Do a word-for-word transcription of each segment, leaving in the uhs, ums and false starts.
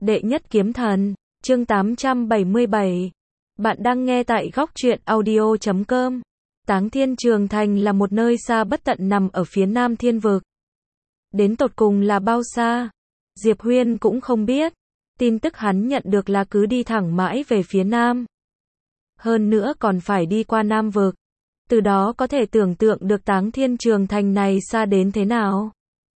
Đệ nhất kiếm thần, chương tám trăm bảy mươi bảy. Bạn đang nghe tại góc truyện audio chấm com. Táng Thiên Trường Thành là một nơi xa bất tận nằm ở phía nam thiên vực. Đến tột cùng là bao xa? Diệp Huyên cũng không biết. Tin tức hắn nhận được là cứ đi thẳng mãi về phía nam. Hơn nữa còn phải đi qua Nam vực. Từ đó có thể tưởng tượng được Táng Thiên Trường Thành này xa đến thế nào.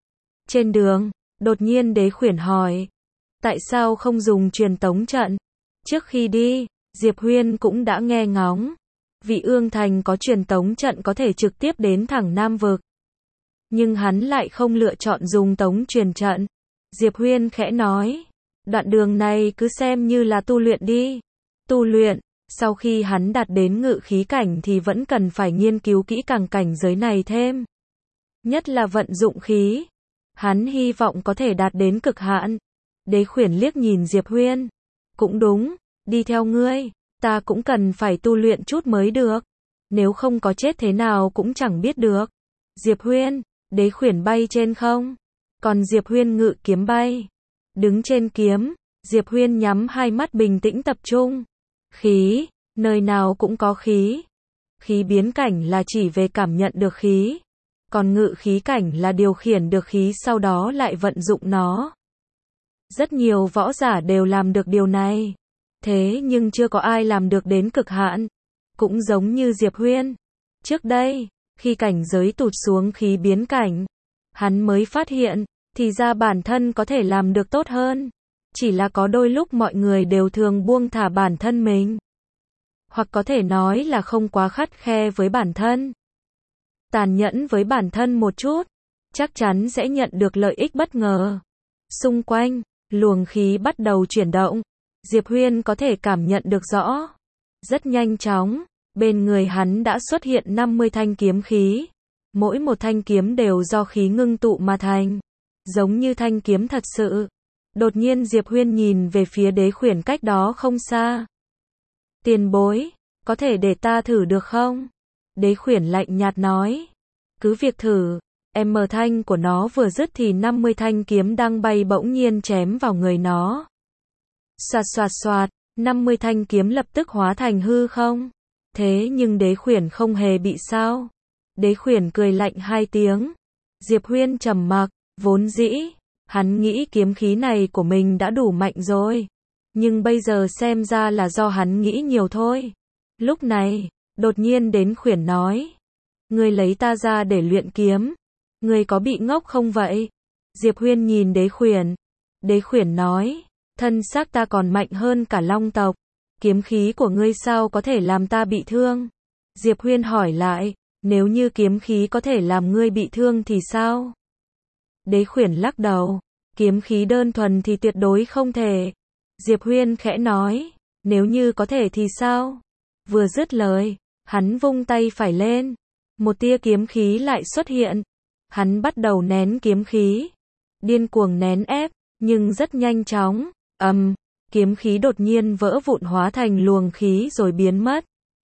Trên đường, đột nhiên Đế Khuyển hỏi. Tại sao không dùng truyền tống trận? Trước khi đi, Diệp Huyên cũng đã nghe ngóng. Vị Ương Thành có truyền tống trận có thể trực tiếp đến thẳng Nam vực. Nhưng hắn lại không lựa chọn dùng tống truyền trận. Diệp Huyên khẽ nói. Đoạn đường này cứ xem như là tu luyện đi. Tu luyện, sau khi hắn đạt đến ngự khí cảnh thì vẫn cần phải nghiên cứu kỹ càng cảnh giới này thêm. Nhất là vận dụng khí. Hắn hy vọng có thể đạt đến cực hạn. Đế Khuyển liếc nhìn Diệp Huyên. Cũng đúng, đi theo ngươi, ta cũng cần phải tu luyện chút mới được. Nếu không có chết thế nào cũng chẳng biết được. Diệp Huyên, Đế Khuyển bay trên không. Còn Diệp Huyên ngự kiếm bay. Đứng trên kiếm, Diệp Huyên nhắm hai mắt bình tĩnh tập trung. Khí, nơi nào cũng có khí. Khí biến cảnh là chỉ về cảm nhận được khí. Còn ngự khí cảnh là điều khiển được khí sau đó lại vận dụng nó. Rất nhiều võ giả đều làm được điều này. Thế nhưng chưa có ai làm được đến cực hạn. Cũng giống như Diệp Huyên. Trước đây, khi cảnh giới tụt xuống khí biến cảnh, hắn mới phát hiện, thì ra bản thân có thể làm được tốt hơn. Chỉ là có đôi lúc mọi người đều thường buông thả bản thân mình. Hoặc có thể nói là không quá khắt khe với bản thân. Tàn nhẫn với bản thân một chút, chắc chắn sẽ nhận được lợi ích bất ngờ. Xung quanh, luồng khí bắt đầu chuyển động. Diệp Huyên có thể cảm nhận được rõ. Rất nhanh chóng, bên người hắn đã xuất hiện năm mươi thanh kiếm khí. Mỗi một thanh kiếm đều do khí ngưng tụ mà thành. Giống như thanh kiếm thật sự. Đột nhiên Diệp Huyên nhìn về phía Đế Khuyển cách đó không xa. Tiền bối, có thể để ta thử được không? Đế Khuyển lạnh nhạt nói. Cứ việc thử. Em mở thanh của nó vừa dứt thì năm mươi thanh kiếm đang bay bỗng nhiên chém vào người nó. Xoạt xoạt xoạt, năm mươi thanh kiếm lập tức hóa thành hư không. Thế nhưng Đế Khuyển không hề bị sao. Đế Khuyển cười lạnh hai tiếng. Diệp Huyên trầm mặc, vốn dĩ, hắn nghĩ kiếm khí này của mình đã đủ mạnh rồi. Nhưng bây giờ xem ra là do hắn nghĩ nhiều thôi. Lúc này, đột nhiên Đế Khuyển nói. Ngươi lấy ta ra để luyện kiếm. Ngươi có bị ngốc không vậy? Diệp Huyên nhìn Đế Khuyển. Đế Khuyển nói. Thân xác ta còn mạnh hơn cả long tộc. Kiếm khí của ngươi sao có thể làm ta bị thương? Diệp Huyên hỏi lại. Nếu như kiếm khí có thể làm ngươi bị thương thì sao? Đế Khuyển lắc đầu. Kiếm khí đơn thuần thì tuyệt đối không thể. Diệp Huyên khẽ nói. Nếu như có thể thì sao? Vừa dứt lời, hắn vung tay phải lên. Một tia kiếm khí lại xuất hiện. Hắn bắt đầu nén kiếm khí. Điên cuồng nén ép, nhưng rất nhanh chóng. Ầm, um, kiếm khí đột nhiên vỡ vụn hóa thành luồng khí rồi biến mất.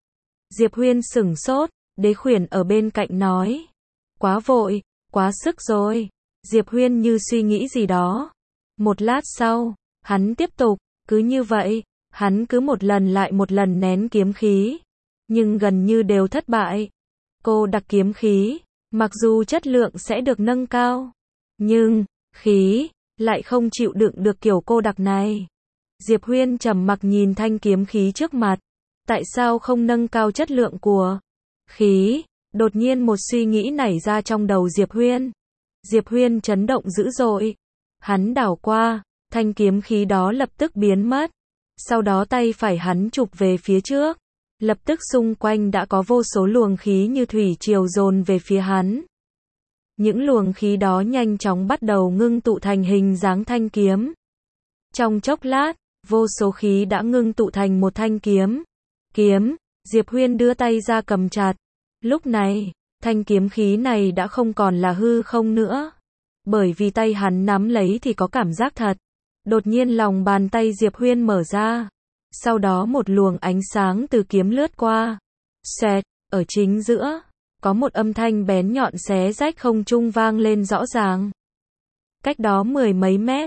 Diệp Huyên sửng sốt, Đế Khuyển ở bên cạnh nói. Quá vội, quá sức rồi. Diệp Huyên như suy nghĩ gì đó. Một lát sau, hắn tiếp tục, cứ như vậy, hắn cứ một lần lại một lần nén kiếm khí. Nhưng gần như đều thất bại. Cô đặc kiếm khí, mặc dù chất lượng sẽ được nâng cao. Nhưng, khí, lại không chịu đựng được kiểu cô đặc này. Diệp Huyên trầm mặc nhìn thanh kiếm khí trước mặt. Tại sao không nâng cao chất lượng của khí? Đột nhiên một suy nghĩ nảy ra trong đầu Diệp Huyên. Diệp Huyên chấn động dữ dội. Hắn đảo qua, thanh kiếm khí đó lập tức biến mất. Sau đó tay phải hắn chụp về phía trước. Lập tức xung quanh đã có vô số luồng khí như thủy triều dồn về phía hắn. Những luồng khí đó nhanh chóng bắt đầu ngưng tụ thành hình dáng thanh kiếm. Trong chốc lát, vô số khí đã ngưng tụ thành một thanh kiếm. Kiếm, Diệp Huyên đưa tay ra cầm chặt. Lúc này, thanh kiếm khí này đã không còn là hư không nữa. Bởi vì tay hắn nắm lấy thì có cảm giác thật. Đột nhiên lòng bàn tay Diệp Huyên mở ra. Sau đó một luồng ánh sáng từ kiếm lướt qua. Xoẹt, ở chính giữa, có một âm thanh bén nhọn xé rách không trung vang lên rõ ràng. Cách đó mười mấy mét,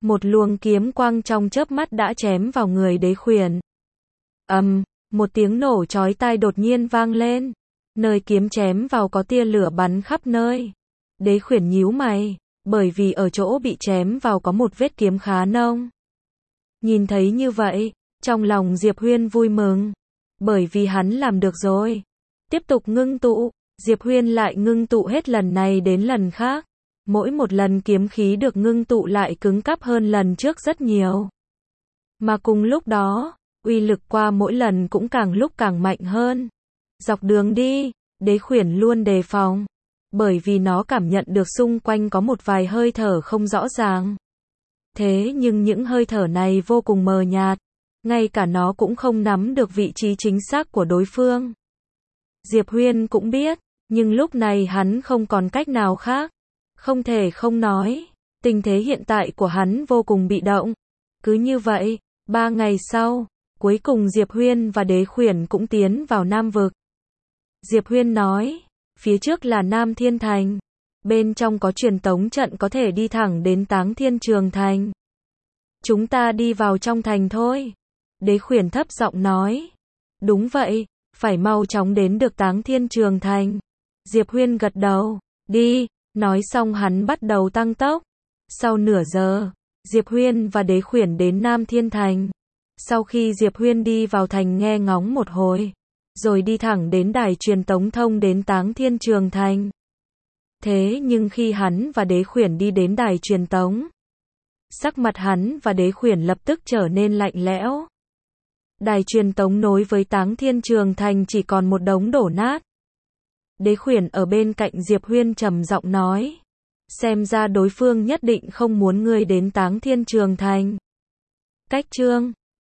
Một luồng kiếm quang trong chớp mắt đã chém vào người Đế Khuyển. Ầm, um, một tiếng nổ chói tai đột nhiên vang lên. Nơi kiếm chém vào có tia lửa bắn khắp nơi. Đế Khuyển nhíu mày, bởi vì ở chỗ bị chém vào có một vết kiếm khá nông. Nhìn thấy như vậy, trong lòng Diệp Huyên vui mừng, bởi vì hắn làm được rồi. Tiếp tục ngưng tụ, Diệp Huyên lại ngưng tụ hết lần này đến lần khác. Mỗi một lần kiếm khí được ngưng tụ lại cứng cáp hơn lần trước rất nhiều. Mà cùng lúc đó, uy lực qua mỗi lần cũng càng lúc càng mạnh hơn. Dọc đường đi, Đế Khuyển luôn đề phòng, bởi vì nó cảm nhận được xung quanh có một vài hơi thở không rõ ràng. Thế nhưng những hơi thở này vô cùng mờ nhạt, ngay cả nó cũng không nắm được vị trí chính xác của đối phương. Diệp Huyên cũng biết, nhưng lúc này hắn không còn cách nào khác. Không thể không nói, tình thế hiện tại của hắn vô cùng bị động. Cứ như vậy, ba ngày sau, cuối cùng Diệp Huyên và Đế Khuyển cũng tiến vào Nam Vực. Diệp Huyên nói, phía trước là Nam Thiên Thành. Bên trong có truyền tống trận có thể đi thẳng đến Táng Thiên Trường Thành. Chúng ta đi vào trong thành thôi. Đế Khuyển thấp giọng nói. Đúng vậy, phải mau chóng đến được Táng Thiên Trường Thành. Diệp Huyên gật đầu, đi. Nói xong hắn bắt đầu tăng tốc. Sau nửa giờ, Diệp Huyên và Đế Khuyển đến Nam Thiên Thành. Sau khi Diệp Huyên đi vào thành nghe ngóng một hồi, rồi đi thẳng đến đài truyền tống thông đến Táng Thiên Trường Thành. Thế nhưng khi hắn và Đế Khuyển đi đến đài truyền tống, sắc mặt hắn và Đế Khuyển lập tức trở nên lạnh lẽo. Đài truyền tống nối với Táng Thiên Trường Thành chỉ còn một đống đổ nát. Đế Khuyển ở bên cạnh Diệp Huyên trầm giọng nói, xem ra đối phương nhất định không muốn ngươi đến Táng Thiên Trường Thành. Cách chương